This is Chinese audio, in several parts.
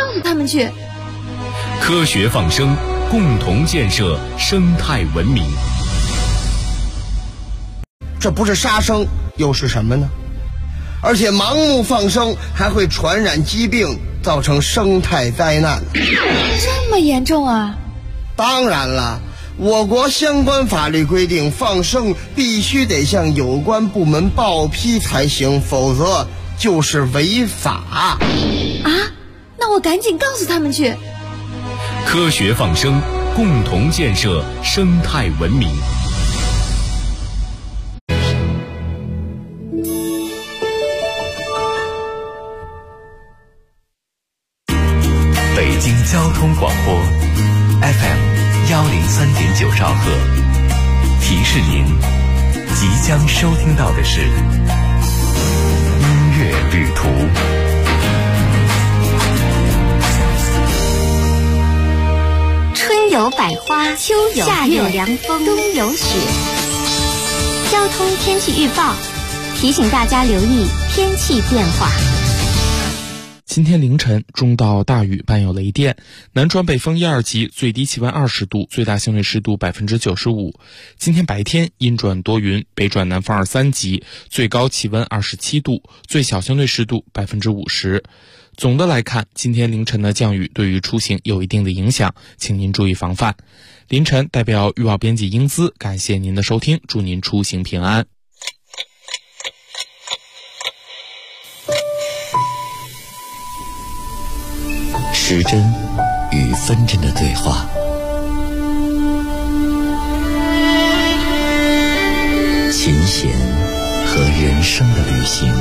诉他们去。 科学放生，共同建设生态文明。 这不是杀生又是什么呢？而且盲目放生还会传染疾病，造成生态灾难。 这么严重啊？ 当然了，我国相关法律规定，放生必须得向有关部门报批才行，否则就是违法。 啊？那我赶紧告诉他们去。 科学放生，共同建设生态文明。 北京交通广播 FM103.9兆赫，提示您即将收听到的是音乐旅途。 春有百花，秋有夏有凉风，冬有雪。交通天气预报提醒大家留意天气变化。 今天凌晨中到大雨伴有雷电，南转北风1、2级，最低气温20度，最大相对湿度95%。今天白天阴转多云，北转南风2、3级，最高气温27度，最小相对湿度50%。总的来看，今天凌晨的降雨对于出行有一定的影响，请您注意防范。凌晨代表预报编辑英姿，感谢您的收听，祝您出行平安。 时针与分针的对话，琴弦和人生的旅行，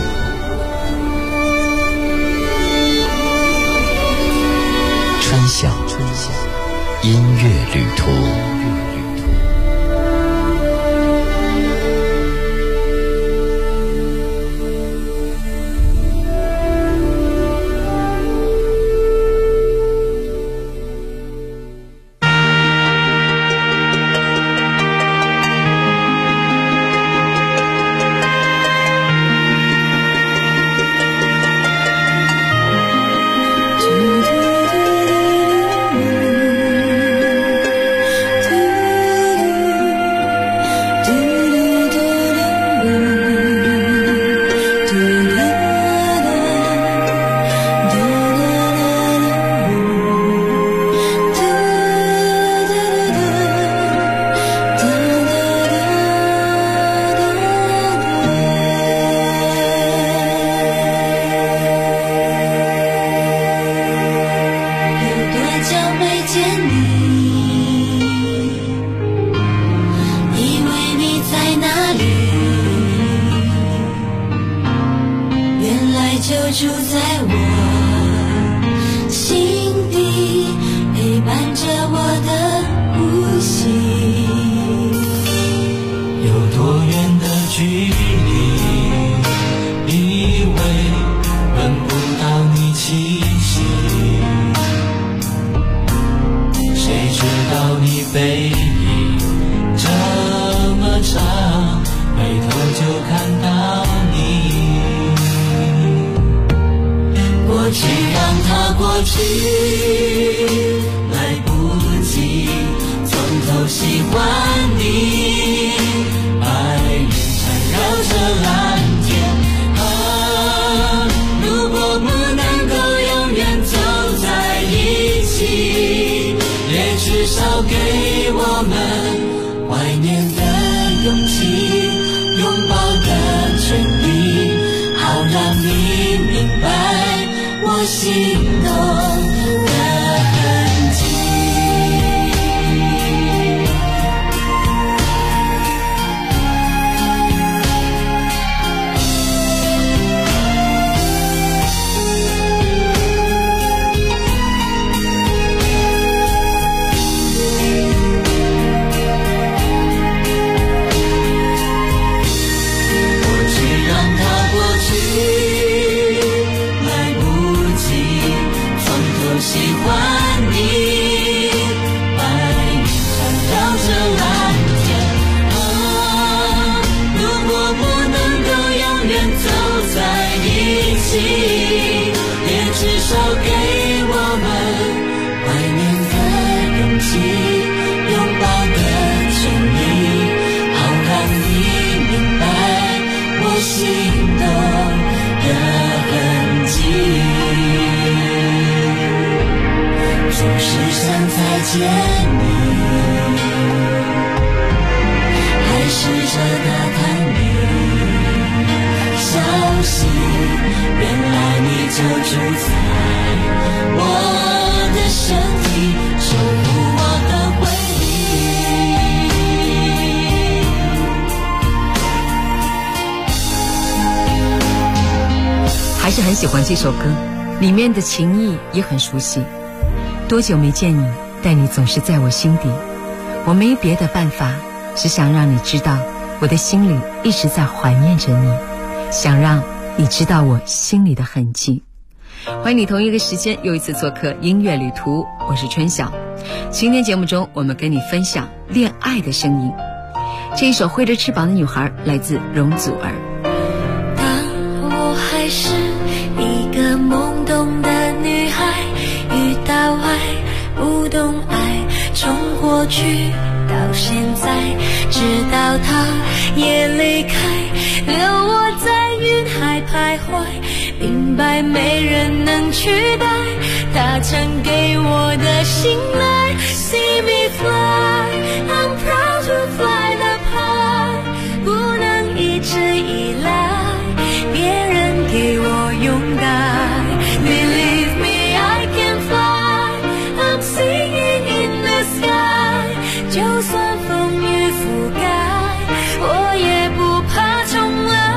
川响音乐旅途。 也至少给我们想再见你，还试着打探你消息，原来你就住在我的身体，守护我的回忆。 还是很喜欢这首歌，里面的情意也很熟悉。多久没见你，但你总是在我心底。我没别的办法，只想让你知道，我的心里一直在怀念着你，想让你知道我心里的痕迹。欢迎你同一个时间又一次做客音乐旅途，我是春晓。今天节目中，我们跟你分享恋爱的声音。这一首《挥着翅膀的女孩》来自容祖儿。 当我还是一个懵懂的女孩，遇到爱不懂爱，从过去到现在，直到他也离开，留我在云海徘徊，明白没人能取代他曾给我的信赖。 See me fly, I'm proud to fly the high， 不能一直依赖别人给我拥戴。 Believe me, I can fly, I'm singing in the sky， 就算风雨覆盖，我也不怕重来。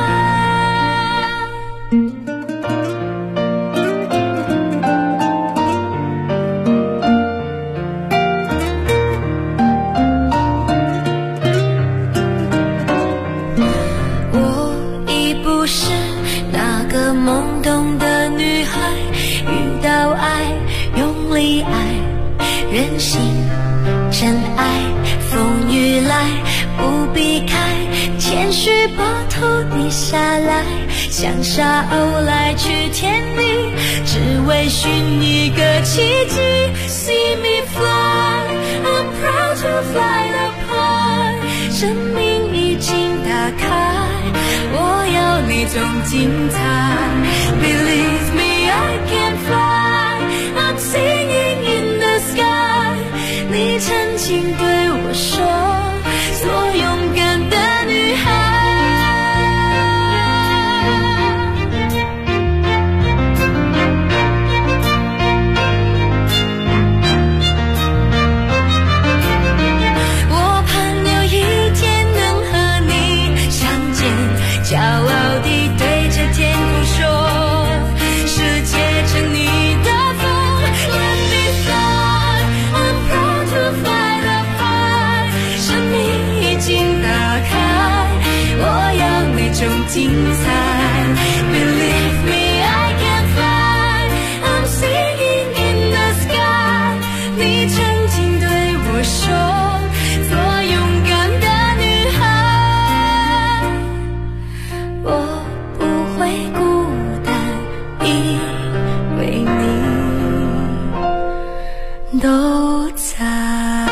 我已不是那个懵懂的女孩，遇到爱用力爱，任性真爱，风雨来不避开，谦虚把头低下来，像沙鸥来去天地，只为寻一个奇迹。 See me fly, I'm proud to fly the high， 生命已经打开，我要那种精彩。 Believe me, I can fly, I'm singing in the sky， 你曾经对我说，做勇敢的女孩。我盼有一天能和你相见，骄傲地对着天空说，世界乘你的风。 Let me fly, I'm proud to fly the high， 生命已经打开，我要那种精彩。 Believe me, I can fly, I'm singing in the sky， 你曾经对我说，做勇敢的女孩，我不会孤单，因为你都在。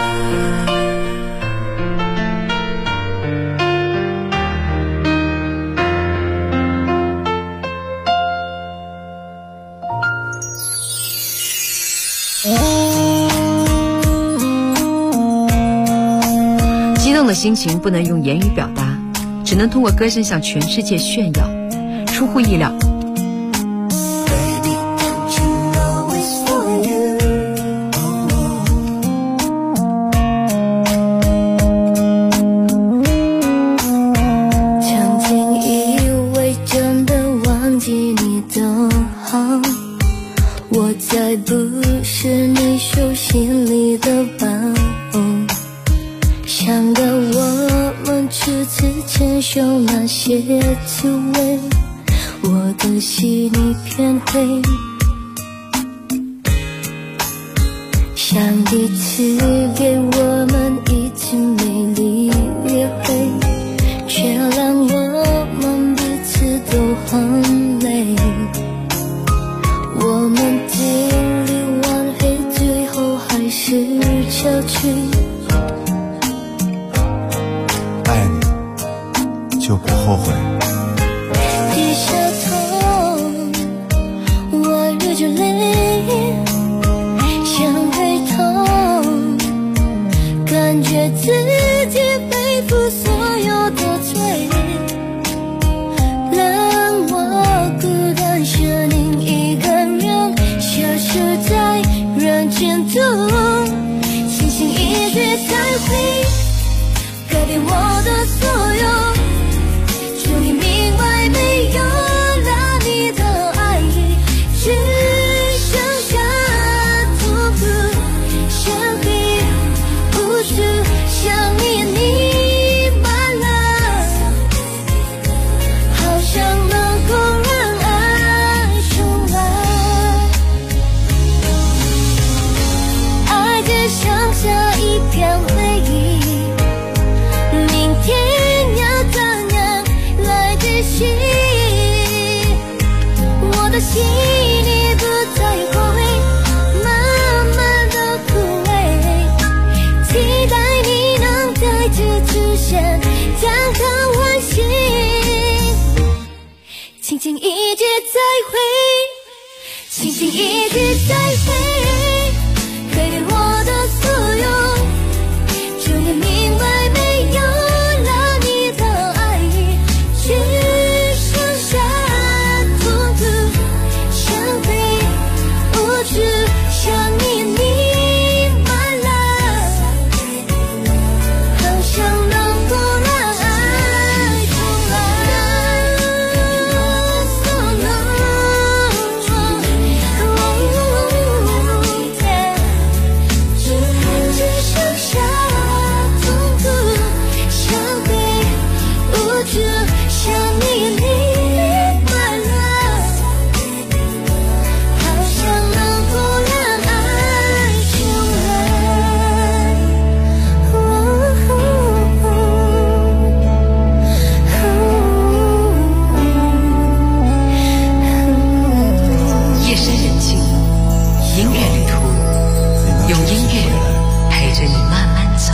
激动的心情不能用言语表达，只能通过歌声向全世界炫耀。出乎意料， 曾经以为真的忘记你的好，我再不是你手心里的宝。想到我们初次牵手那些滋味，我的心一片灰。上帝赐给我们一次美丽约会，却让我们彼此都很累。我们尽力挽回，最后还是消去。 爱你就不后悔。 低下头，我流着泪，想回头， 前途，轻轻一句再会，改变我的所有，终于明白没有了你的爱，只剩下痛苦，像黑无助，想念你满了，好想能够让爱重来，爱就像下一片回忆，明天要怎样来继续，我的心里不再枯萎，慢慢的枯萎，期待你能再次出现，讲个温馨，轻轻一句再会，轻轻一句再会，改变我的所有，终于明白没有了你的爱，只剩下痛苦，像黑无助，想念你满了，好想能够让爱重来，只剩下痛苦，像黑无助，想念你满了，好想能够让爱重来。 夜深人静，音乐旅途，用音乐陪着你慢慢走。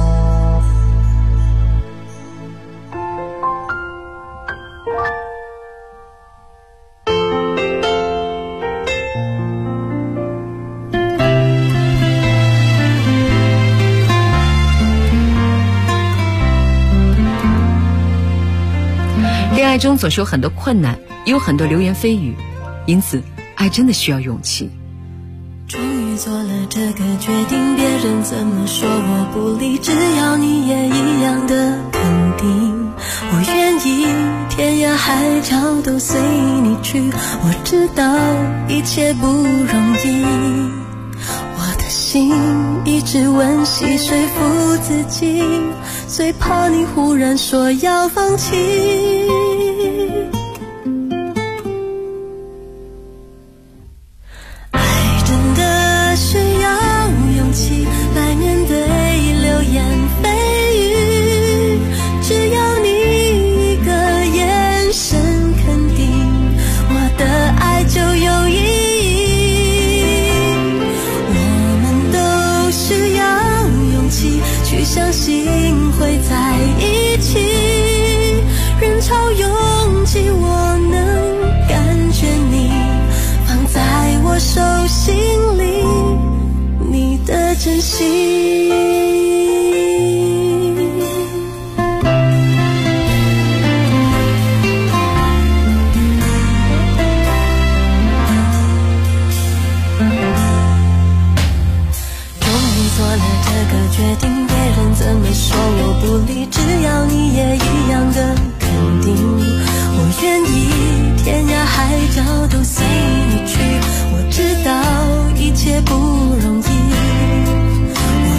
恋爱中总是有很多困难，也有很多流言蜚语，因此爱真的需要勇气。 终于做了这个决定，别人怎么说我不理，只要你也一样的肯定，我愿意天涯海角都随你去，我知道一切不容易，我的心一直温习说服自己，最怕你忽然说要放弃，需要勇气来面对流言蜚语，只要你一个眼神肯定，我的爱就有意义，我们都需要勇气去相信会在一起，人潮拥挤我能感觉你放在我手心里你的真心。终于做了这个决定，别人怎么说我不理，只要你也一样的肯定，我愿意天涯海角都随你去，我知道一切不容易，我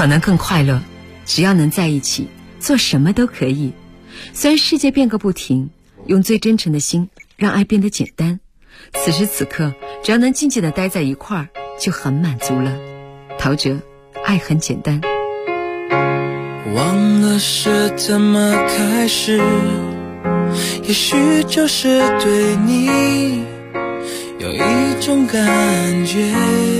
好能更快乐。只要能在一起，做什么都可以。虽然世界变个不停，用最真诚的心让爱变得简单。此时此刻，只要能静静地待在一块儿，就很满足了。陶喆，爱很简单。 忘了是怎么开始，也许就是对你有一种感觉，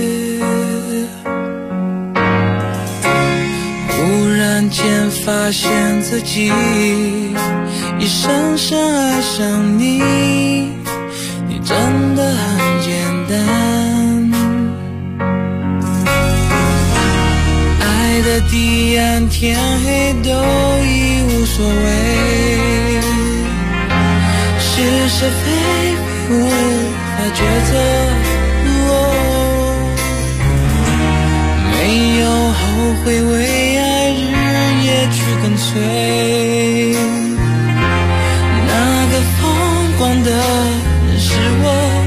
忽然间发现自己已深深爱上你，你真的很简单，爱的地暗天黑都已无所谓，是是非非无法抉择，没有后悔，为爱日夜去跟随，那个疯狂的人是我。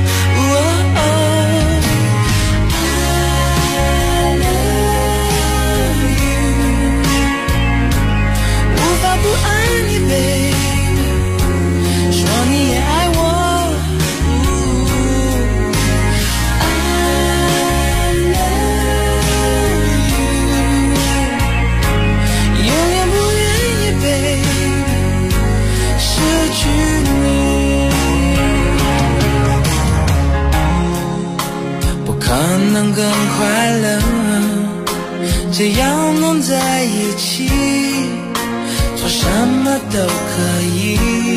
能更快乐，只要能在一起，做什么都可以。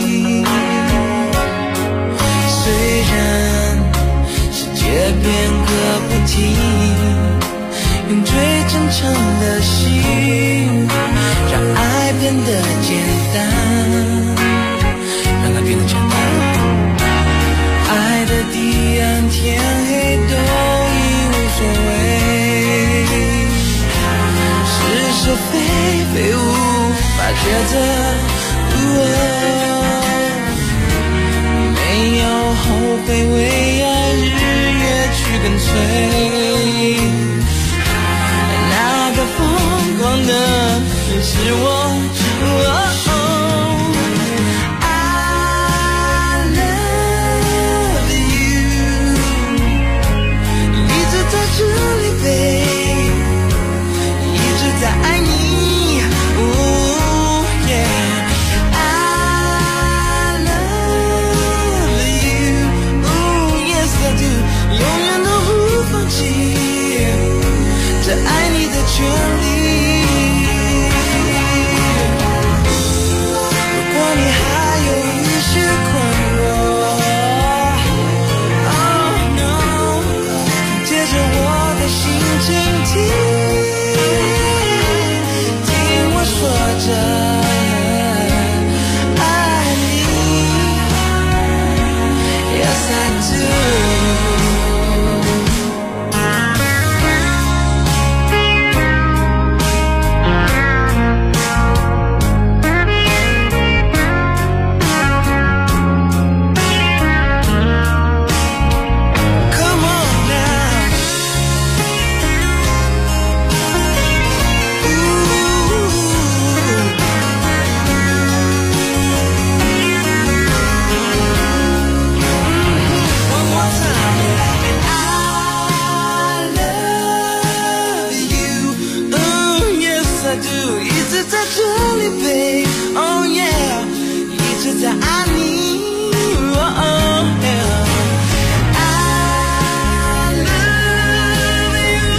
虽然世界变个不停，用最真诚的心，让爱变得简单，让它变得简单。爱的地暗天黑都无所谓，是是非非无法抉择，没有后悔，为爱日夜去跟随，那个疯狂的是我。爱你的权利，如果你还有一些困惑 Oh no， 借着我的心倾听，听我说着爱你 Yes I do。在这里 babe Oh yeah 一直在爱你 Oh yeah I love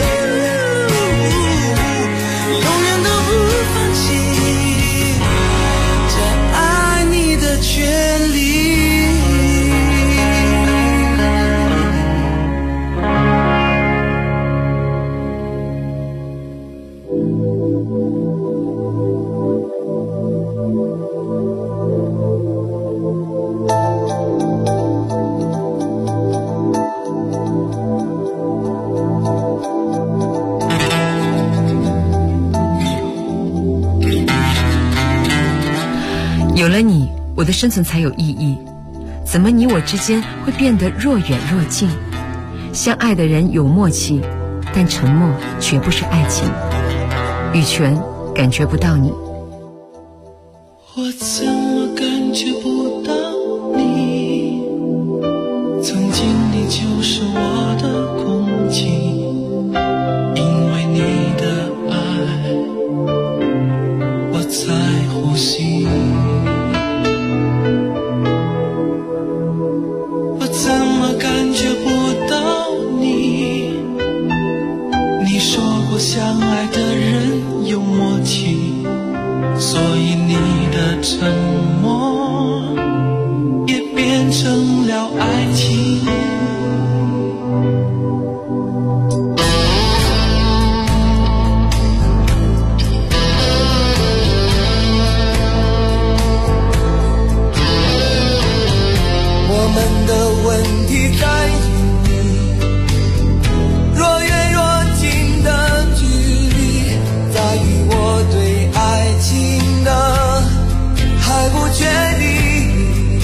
you 永远都不放弃这爱你的权利有了你，我的生存才有意义。怎么你我之间会变得若远若近？相爱的人有默契，但沉默绝不是爱情。 羽泉感觉不到你。 我怎么感觉不到你？曾经你就是我的空气，因为你的爱，我在呼吸。我怎么感觉不到你？你说过相爱的人有默契，所以你的沉默也变成了爱情。我们的问题在于若远若近的距离，在于我对爱情的还不确定，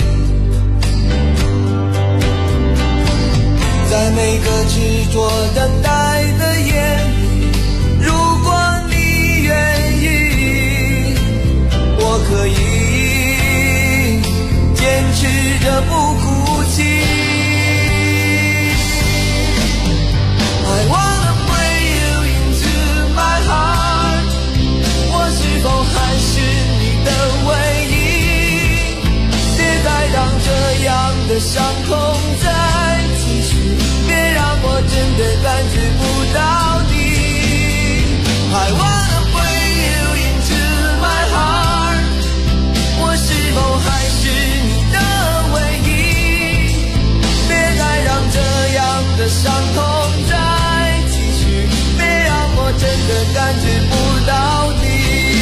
在每个执着等待的夜里，如果你愿意，我可以坚持着不哭泣。I wanna bring you into my heart， 我是否还是你的唯一？别再让这样的伤痛再继续，别让我真的感觉不到你。I wanna bring you into my heart， 我是否还是你的唯一？别再让这样的伤痛再继续，别让我真的感觉不到你。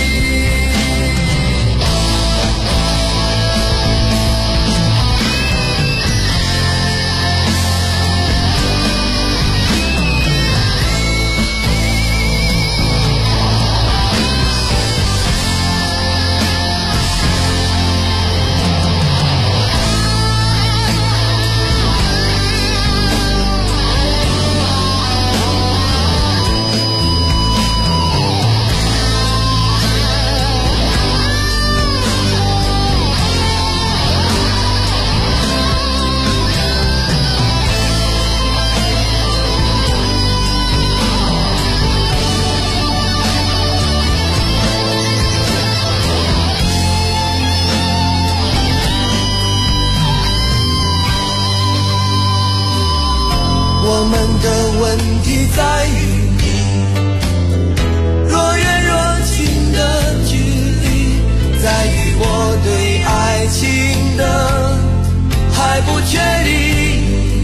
我们的问题在于你，若远若近的距离，在于我对爱情的还不确定，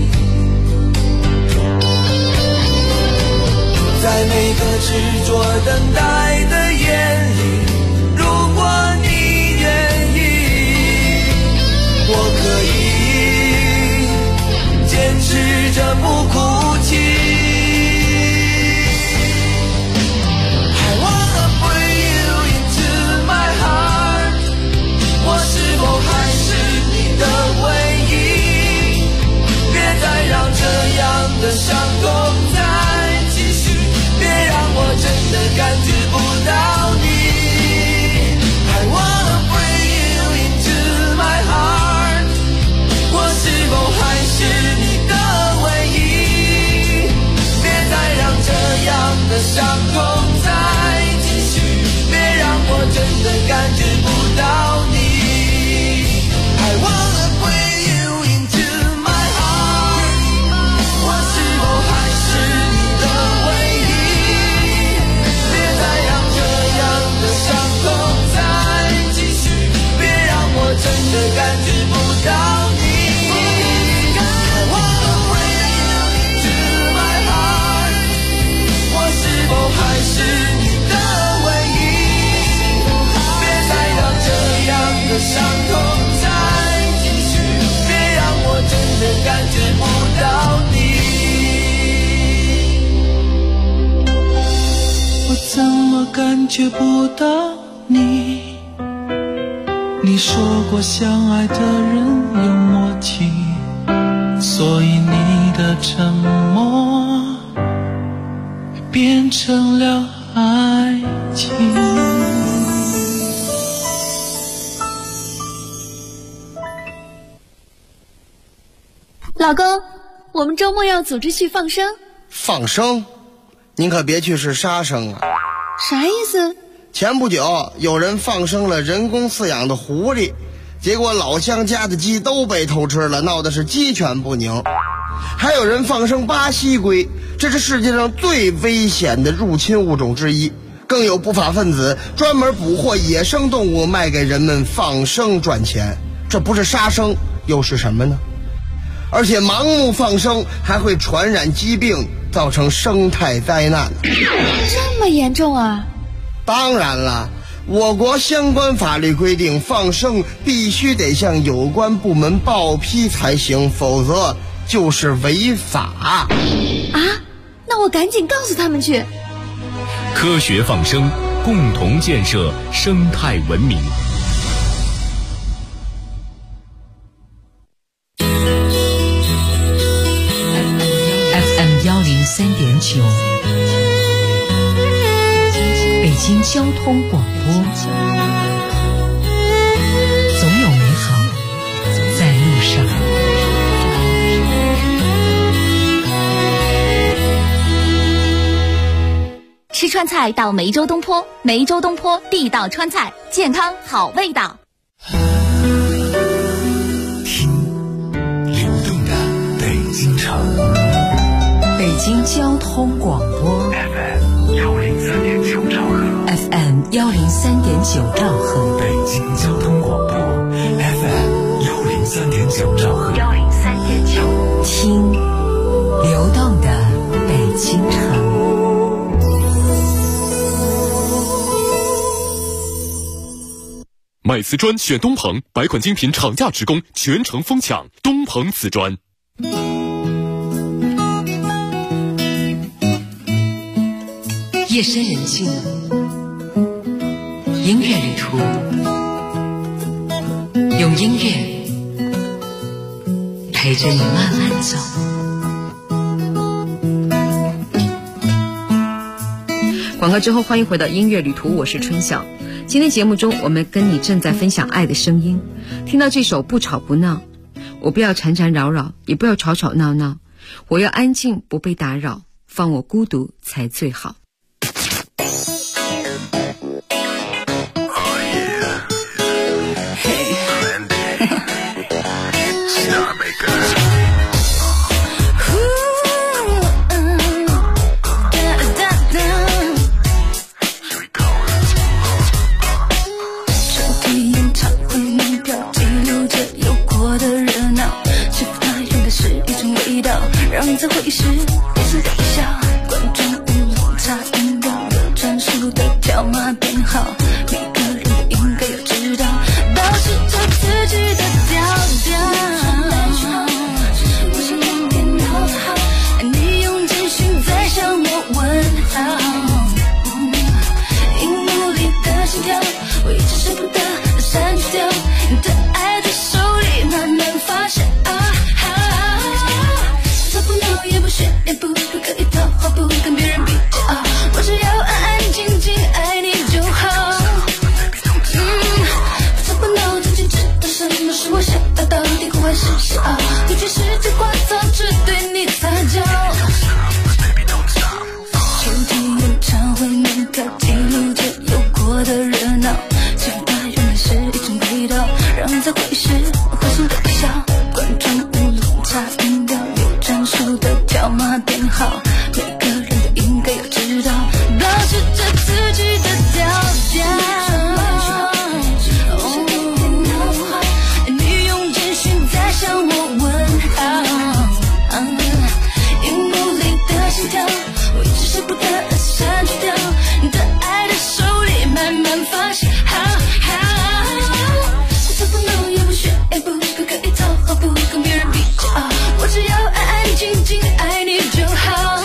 在每个执着等待的夜里，如果你愿意，我可以坚持着不哭泣。I wanna bring you into my heart， 我是否还是你的唯一？别再让这样的伤痛再继续，别让我真的感觉不到你。I wanna bring you into my heart， 我是否还是你的唯一？别再让这样的伤痛再继续，别让我真的感觉不到你。I wanna bring you into my heart， 我是否还是你的唯一？别再让这样的伤痛再继续，别让我真的感觉不到你。I wanna bring you into my heart， 我是否还是你的唯一？别再让这样的伤痛再继续，别让我真的感觉不到你。我怎么感觉不到你？你说过相爱的人有默契，所以你的沉默变成了爱情。 老公，我们周末要组织去放生。 放生？您可别去是杀生啊！ 啥意思？ 前不久有人放生了人工饲养的狐狸，结果老乡家的鸡都被偷吃了，闹得是鸡犬不宁。还有人放生巴西龟，这是世界上最危险的入侵物种之一。更有不法分子专门捕获野生动物卖给人们放生赚钱，这不是杀生又是什么呢？而且盲目放生还会传染疾病，造成生态灾难。 这么严重啊？ 当然了，我国相关法律规定，放生必须得向有关部门报批才行，否则就是违法。 啊？那我赶紧告诉他们去。 科学放生，共同建设生态文明。 FM103.9，北京交通广播，总有美好在路上。 吃川菜到梅州东坡，梅州东坡地道川菜，健康好味道。 听流动的北京城， 北京交通广播 FM103.9兆赫 ，FM103.9兆赫， 北京交通广播 FM103.9兆赫 ，103.9，听流动的北京城。 买瓷砖选东鹏，百款精品厂价直供，全程疯抢东鹏瓷砖。 夜深人静，音乐旅途，用音乐陪着你慢慢走。广告之后，欢迎回到音乐旅途，我是春晓。今天节目中，我们跟你正在分享爱的声音。听到这首不吵不闹，我不要缠缠扰扰，也不要吵吵闹闹，我要安静不被打扰，放我孤独才最好。 让这会是不是微笑，观众乌龙茶音调有专属的条码编号，每个人都应该要知道，保持着自己的调调。我想用电脑好，你用简讯在向我问好，荧幕里的心跳，我一直舍不得删除掉，你的爱在手里慢慢发酵。也不炫也不可以讨好，不跟别人比较，我只要安安静静爱你就好。不吵不闹，自己知道什么是我想要，到底苦还是笑，你全世界聒噪，只对你撒娇。手机演唱会门票记录着有过的热闹，其实它原来是一种味道，让这会是会心的笑，观众乌龙茶音调专属的条码编号，每个人都应该要知道，保持着自己的调调。你用简讯在向我问好，荧幕里的心跳，我一直舍不得删除掉，你的爱在手里慢慢发酵。不吵不闹也不炫也不可以讨好，不跟别人比较，我只要安安静静爱你就好。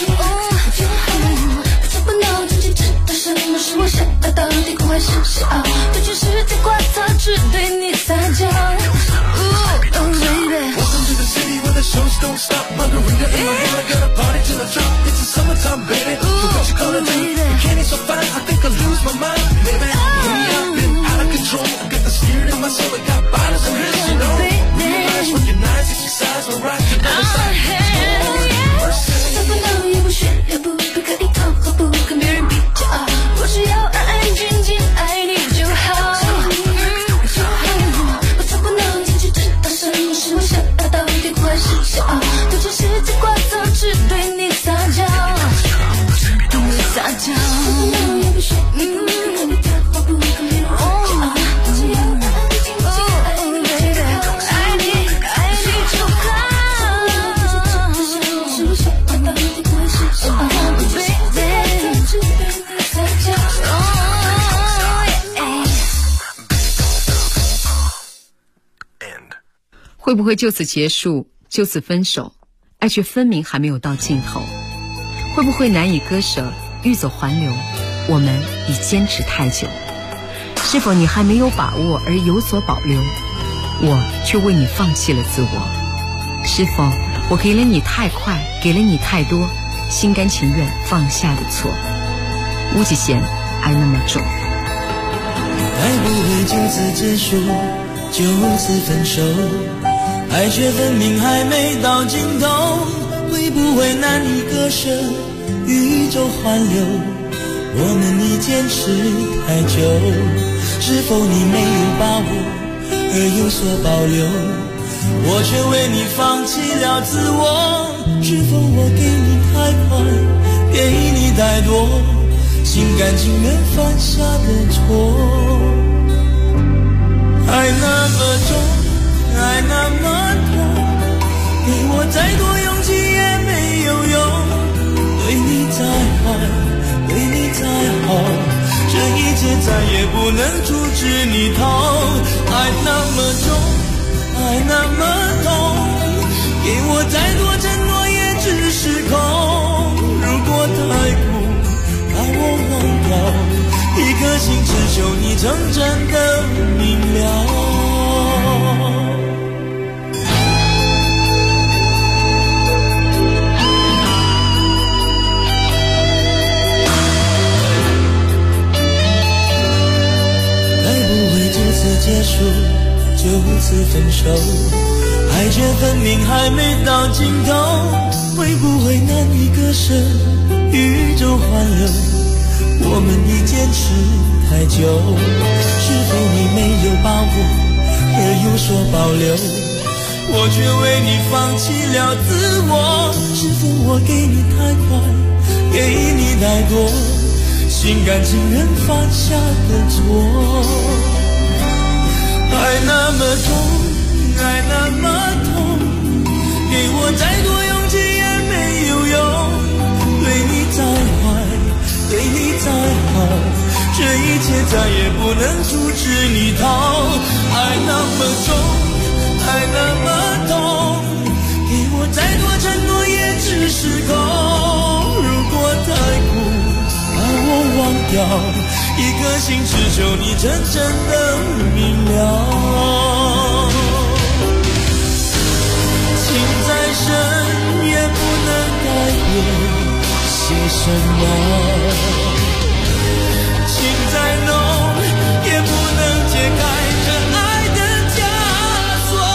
不吵不闹，自己知道什么是我想要，到底苦还是笑，对全世界聒噪，只对你撒娇。Welcome to the city where the shows don't stop. Margarita in my hand, I got a party till I drop. It's the summertime, baby. So what you gonna do? Candy's so fine, I think I'll lose. we got bottles and hills, you know. Realize recognize, exercise, we're rocking on the side. 不能也不炫也不可以讨好，不跟别人比较，我只要安安静静爱你就好。我从不能坚持知道什么是我想要，到底坏是小，都只是在挂早，只对你撒娇，对你撒娇。不能也不炫也不可以讨好，不跟别人比较，我只要安安静静爱你就好。爱你就好。 会不会就此结束，就此分手？爱却分明还没有到尽头。会不会难以割舍，欲走还留？我们已坚持太久。是否你还没有把握而有所保留？我却为你放弃了自我。是否我给了你太快，给了你太多，心甘情愿放下的错？巫启贤，爱那么重。 爱不会就此结束，就此分手，爱却分明还没到尽头。会不会难以割舍，宇宙环流？我们已坚持太久，是否你没有把握而有所保留？我却为你放弃了自我。是否我给你太快，给你太多，心甘情愿犯下的错？爱那么重，爱那么痛，给我再多勇气也没有用。对你再坏，对你再好，这一切再也不能阻止你逃。爱那么重，爱那么痛，给我再多承诺也只是空。如果太苦，把我忘掉，一颗心只求你真正的明了。结束，就此分手，爱却分明还没到尽头。会不会难以割舍，宇宙环流？我们已坚持太久，是否你没有把握而有所保留？我却为你放弃了自我。是否我给你太快，给你太多，心甘情愿犯下的错？爱那么重，爱那么痛，给我再多勇气也没有用。对你再坏，对你再好，这一切再也不能阻止你逃。爱那么重，爱那么痛，给我再多承诺也只是空。如果太苦，把我忘掉，一颗心只求你真正的明了。情再深也不能改变些什么，情再浓也不能解开这爱的枷锁。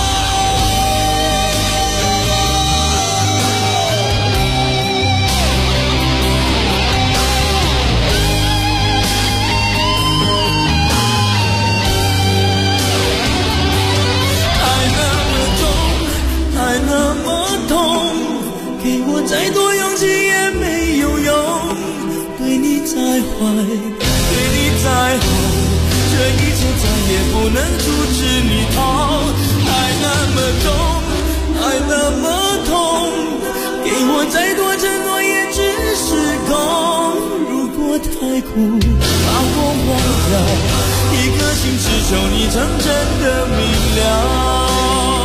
那么痛，给我再多勇气也没有用。对你再坏，对你再好，这一切再也不能阻止你逃。爱那么重，爱那么痛，给我再多承诺也只是空。如果太苦，把我忘掉，一颗心只求你真正的明了。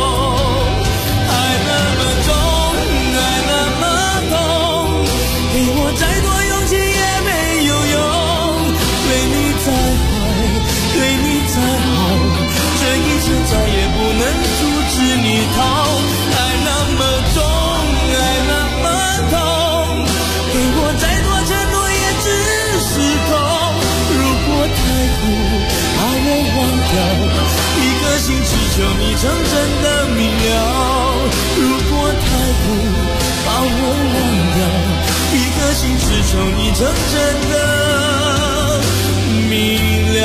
给我再多勇气也没有用。对你再坏，对你再好，这一切再也不能阻止你逃。爱那么重，爱那么痛，给我再多承诺也只是空。如果太苦，把我忘掉，一求你成真的明了。如果太苦把我忘掉，一颗心只求你成真的明了。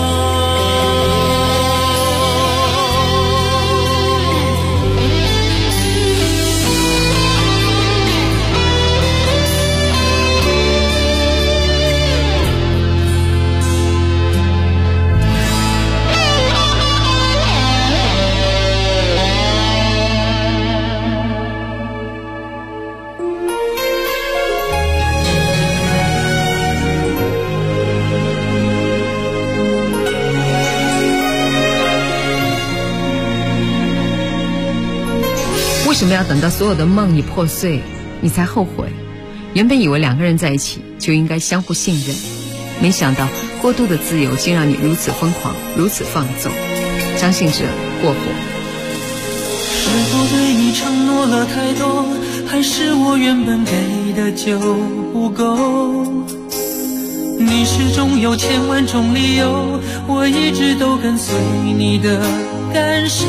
为什么要等到所有的梦已破碎，你才后悔？原本以为两个人在一起就应该相互信任，没想到过度的自由竟让你如此疯狂，如此放纵。张信哲，过火。 是否对你承诺了太多，还是我原本给的就不够？你始终有千万种理由，我一直都跟随你的感受，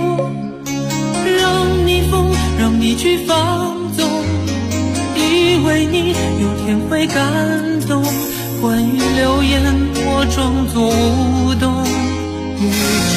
让你疯，让你去放纵，以为你有天会感动。关于流言，我装作无动于衷。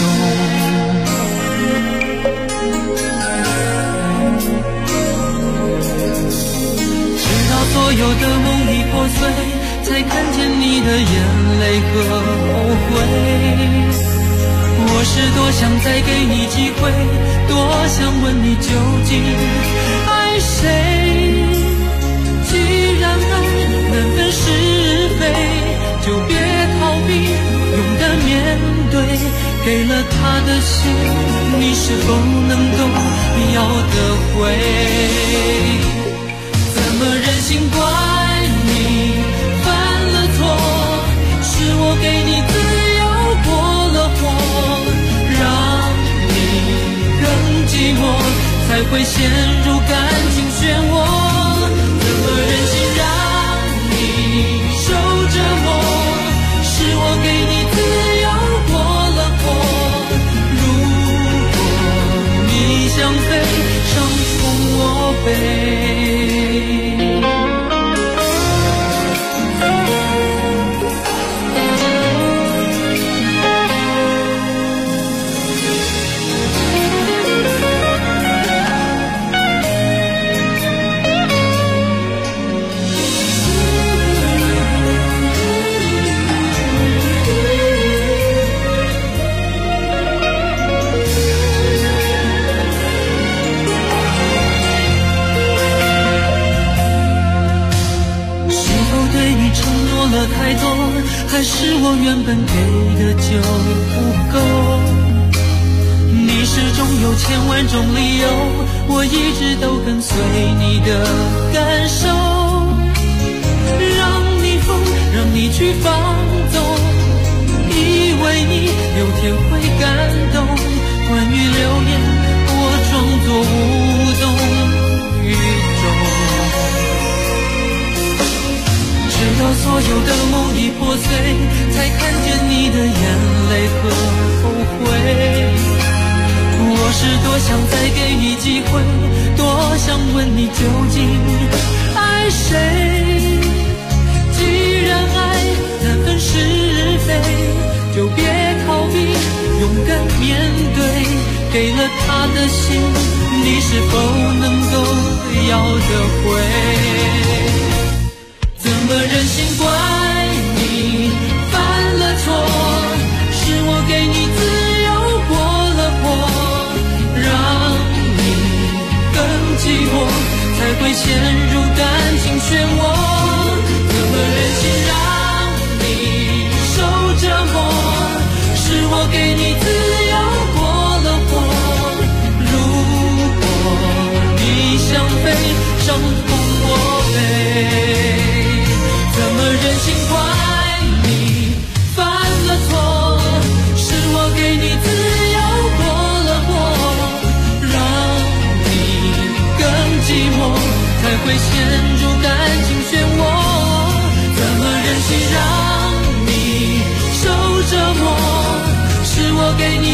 直到所有的梦已破碎，才看见你的眼泪和后悔。我是多想再给你机会，多想问你究竟爱谁。既然爱难分是非，就别逃避，勇敢面对。给了他的心，你是否能够要得回？怎么忍心怪你犯了错？是我给你自由过了火，让你更寂寞，才会陷入感情漩涡。怎么忍心让你受折磨？是我给你自由过了火，如果你想飞，伤从我背。太多，还是我原本给的就不够？你始终有千万种理由，我一直都跟随你的感受，让你疯，让你去放纵，以为你有天会感动。关于流言，我装作无动于衷。直到所有的梦已破碎，才看见你的眼泪和后悔。我是多想再给你机会，多想问你究竟爱谁。既然爱难分是非，就别逃避，勇敢面对。给了他的心，你是否能够要得回？怎么忍心怪你犯了错？是我给你自由过了火，让你更寂寞，才会陷入感情漩涡。怎么忍心让你受折磨？是我给你自由过了火，如果你想飞，伤痛我背。怎么忍心怪你犯了错？是我给你自由过了火，让你更寂寞，才会陷入感情漩涡。怎么忍心让你受折磨？是我给你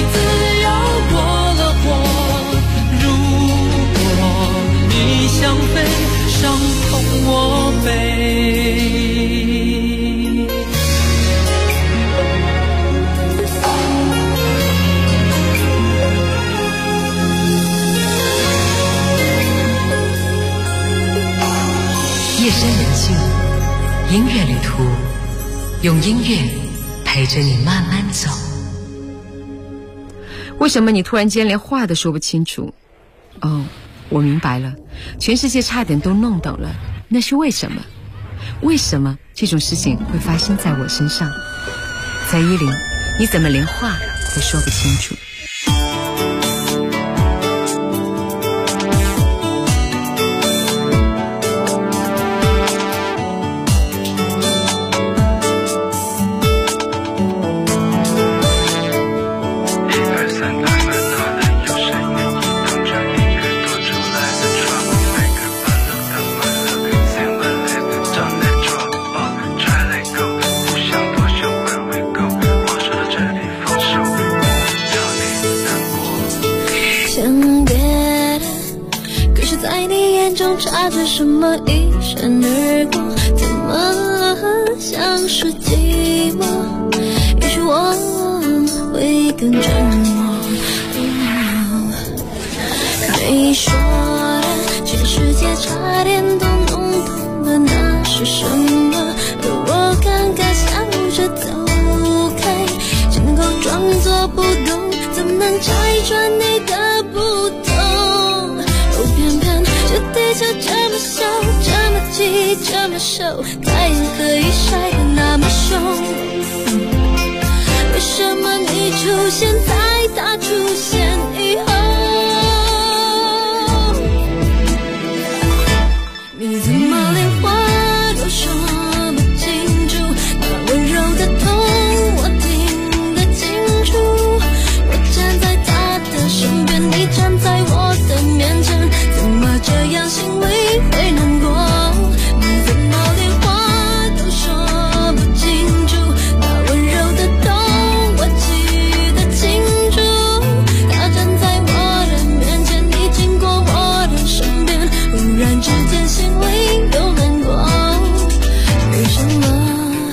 夜深人静，音乐旅途，用音乐陪着你慢慢走。为什么你突然间连话都说不清楚？哦，我明白了，全世界差点都弄懂了，那是为什么？为什么这种事情会发生在我身上？蔡依林，你怎么连话都说不清楚？ 差着什么一闪而过，怎么像是寂寞？也许我会更沉默。没说的，全世界差点都弄懂了，那是什么？而我尴尬笑着走开，只能够装作不懂，怎么能拆穿你的不懂？偏偏这地球这么小，这么急，这么瘦，太阳可以晒得那么凶。为什么你出现在他出现以后？你怎么连话都说不清楚？那温柔的痛我听得清楚。我站在他的身边，你站在我的面前，这样心里会难过，你怎么连话都说不清楚？那温柔的痛我记得清楚。他站在我的面前，你经过我的身边，忽然之间心里又难过，为什么？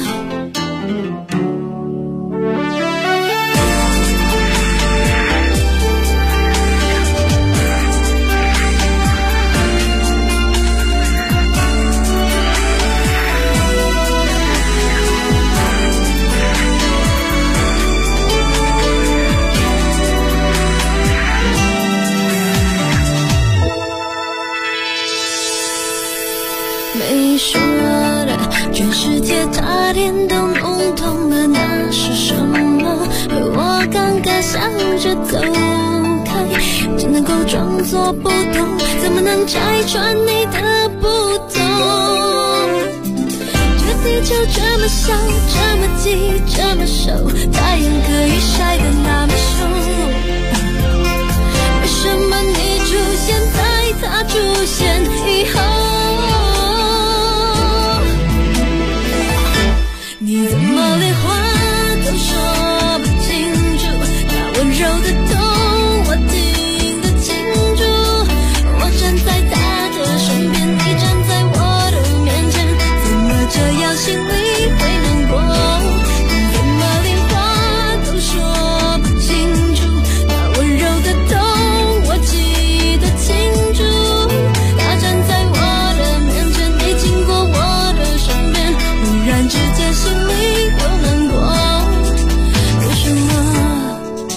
没说的，全世界差点都弄懂了，那是什么？而我尴尬笑着走开，只能够装作不懂，怎么能拆穿你的不懂？这地球这么小，这么急，这么瘦，太阳可以晒得那么凶。为什么你出现在他出现以后？你怎么连话都说不清楚？那温柔的痛我听得清楚。我站在他的身边，你站在我的面前，怎么这样心里会难过？你怎么连话都说不清楚？那温柔的痛我记得清楚。他站在我的面前，你经过我的身边，忽然之间心里又难过，为什么？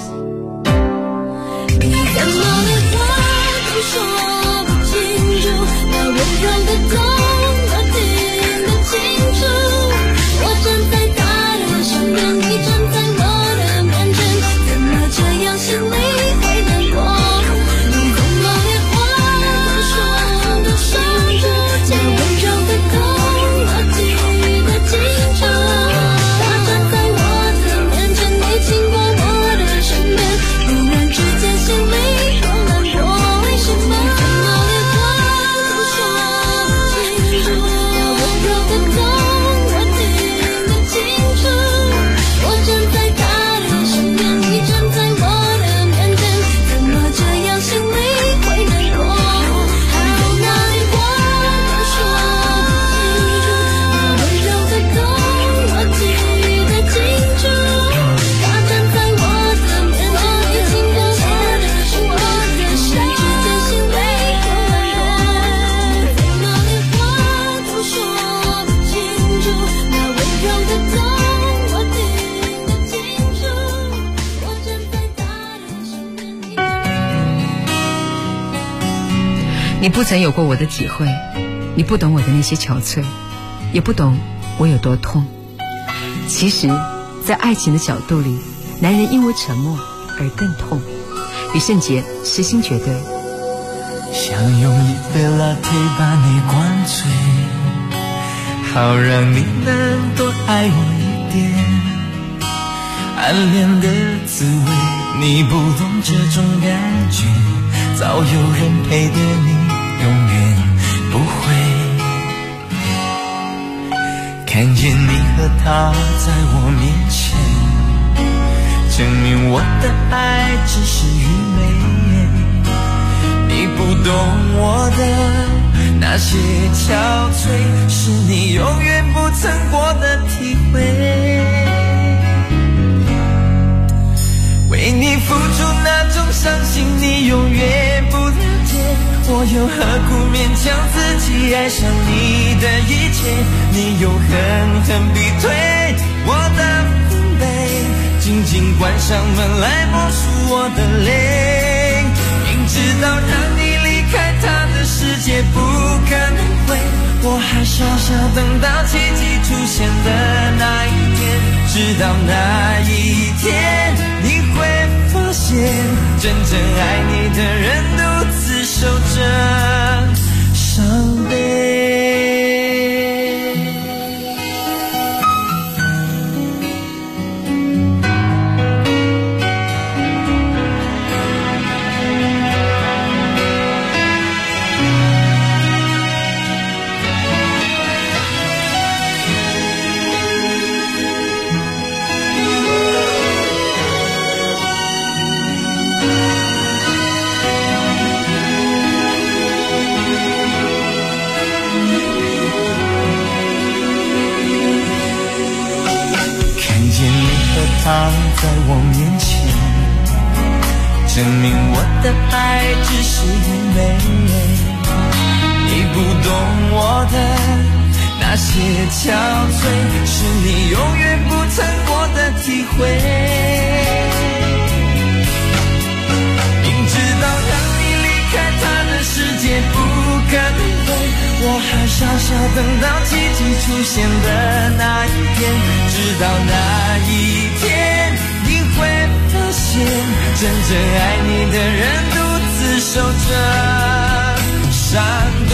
你怎么连话都说不清楚？那温柔的痛我听得清楚。我站在他的身边，你站在我的面前，怎么这样心里会难过？你怎么连话都说不清楚？那温柔的痛我记得清楚。他站在我的面前，你经过我的身边，忽然之间心里又难过，为什么？怎么连话都说不清你不曾有过我的体会，你不懂我的那些憔悴，也不懂我有多痛。其实在爱情的角度里，男人因为沉默而更痛。李圣杰，实心绝对。 想用一杯 latte 把你灌醉，好让你能多爱我一点。暗恋的滋味，你不懂这种感觉，早有人陪的你永远不会。看见你和他在我面前，证明我的爱只是愚昧。你不懂我的那些憔悴，是你永远不曾过的体会。为你付出那种伤心，你永远不了解，我又何苦勉强自己爱上你的一切？你又狠狠逼退我的防备，紧紧关上门来默数我的泪。明知道让你离开他的世界不可能会，我还傻傻等到奇迹出现的那一天。直到那一天，你会发现真正爱你的人独自守着伤悲。他在我面前，证明我的爱只是愚昧。你不懂我的那些憔悴，是你永远不曾过的体会。明知道让你离开他的世界不可能会，我还傻傻等到奇迹出现的那一天。直到那一天，你会发现真正爱你的人独自守着伤悲。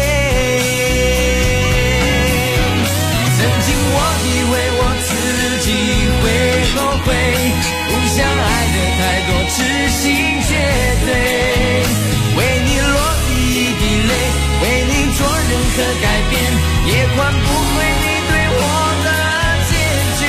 曾经我以为我自己会后悔，不想爱的太多，痴心绝对。为你落第一滴泪，为你做任何改变，也换不回你对我的坚决。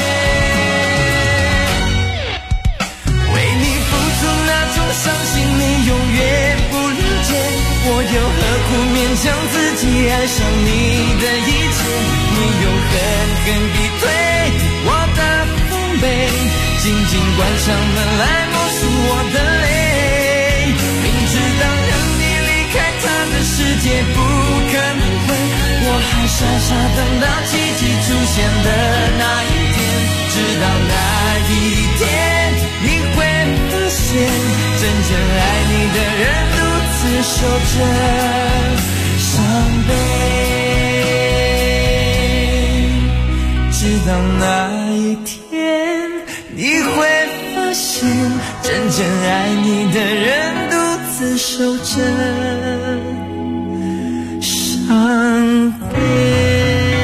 为你付出那种伤心，你永远不了解，我又何苦勉强自己爱上你的一切？你又狠狠逼退我的防备，紧紧关上门来默数我的泪。明知道让你离开他的世界不可能会，我还傻傻等到奇迹出现的那一天。直到那一天，你会发现真正爱你的人独自守着伤悲。直到那一天，你会发现真正爱你的人独自守着伤悲。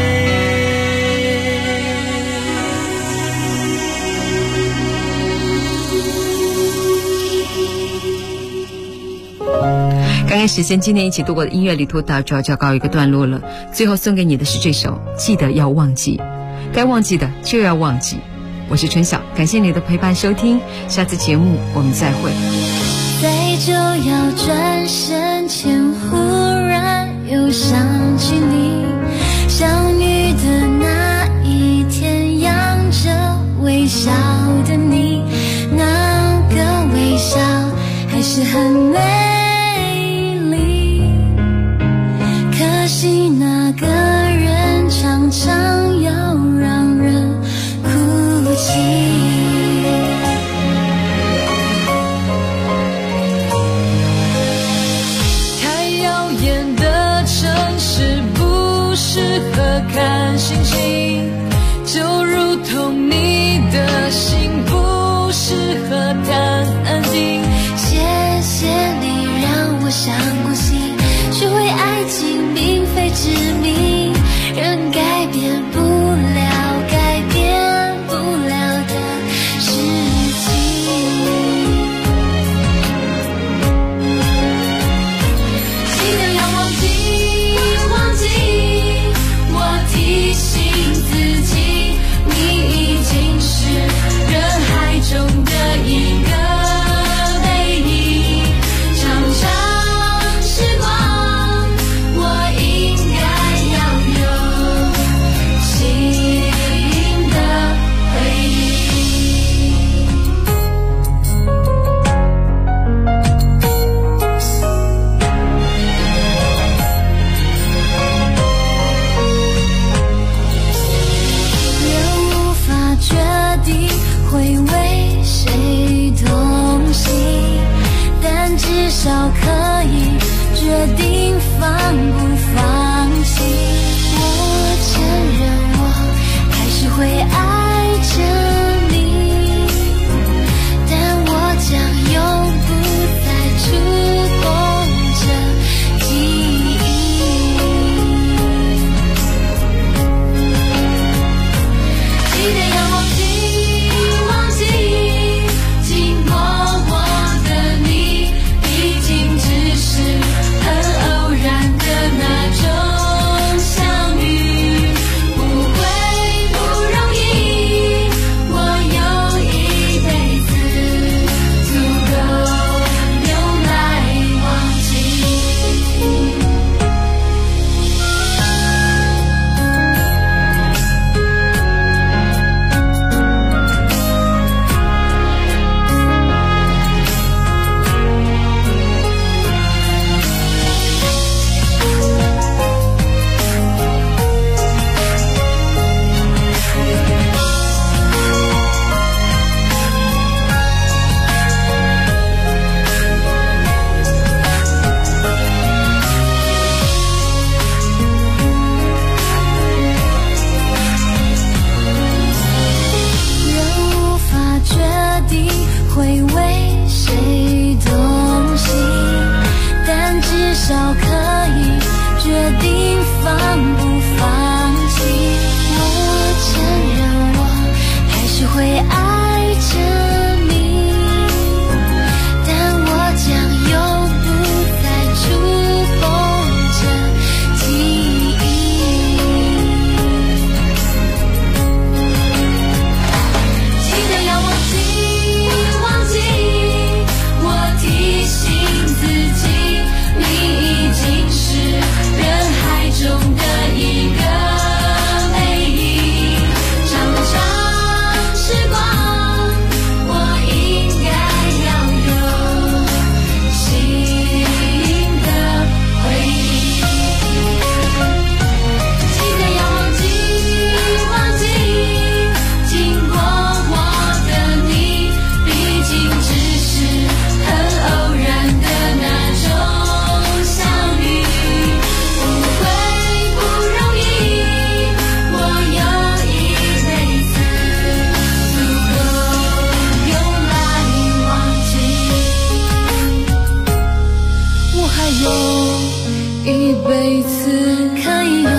刚刚时间今天一起度过的音乐旅途到这就要告一个段落了，最后送给你的是这首记得要忘记，该忘记的就要忘记。我是春晓，感谢你的陪伴收听，下次节目我们再会。 在就要转身前，忽然又想起你，相遇的那一天，扬着微笑的你，那个微笑还是很美丽，可惜那个人常常要让人哭泣。太遥远少可以决定放不放弃。我承认我还是会爱着你，但我将永不再触碰这记忆。记得要忘记忘记经过我的你，毕竟只是很偶然的那种相遇，不会不容易，我有一辈子足够用来忘记。人无法决定会为谁动心，但至少可以决定放不放弃。我承认我还是会爱着你，但我将永不再触碰这记忆。记得要忘记忘记，我提醒自己，你已经是人海中的一个背影。长长时光，我应该要有新的回忆。记得要忘记忘记经过我的你，毕竟只是很偶然的那种相遇，不会不容易，我有一辈子足够用来忘记。我还有一辈子可以用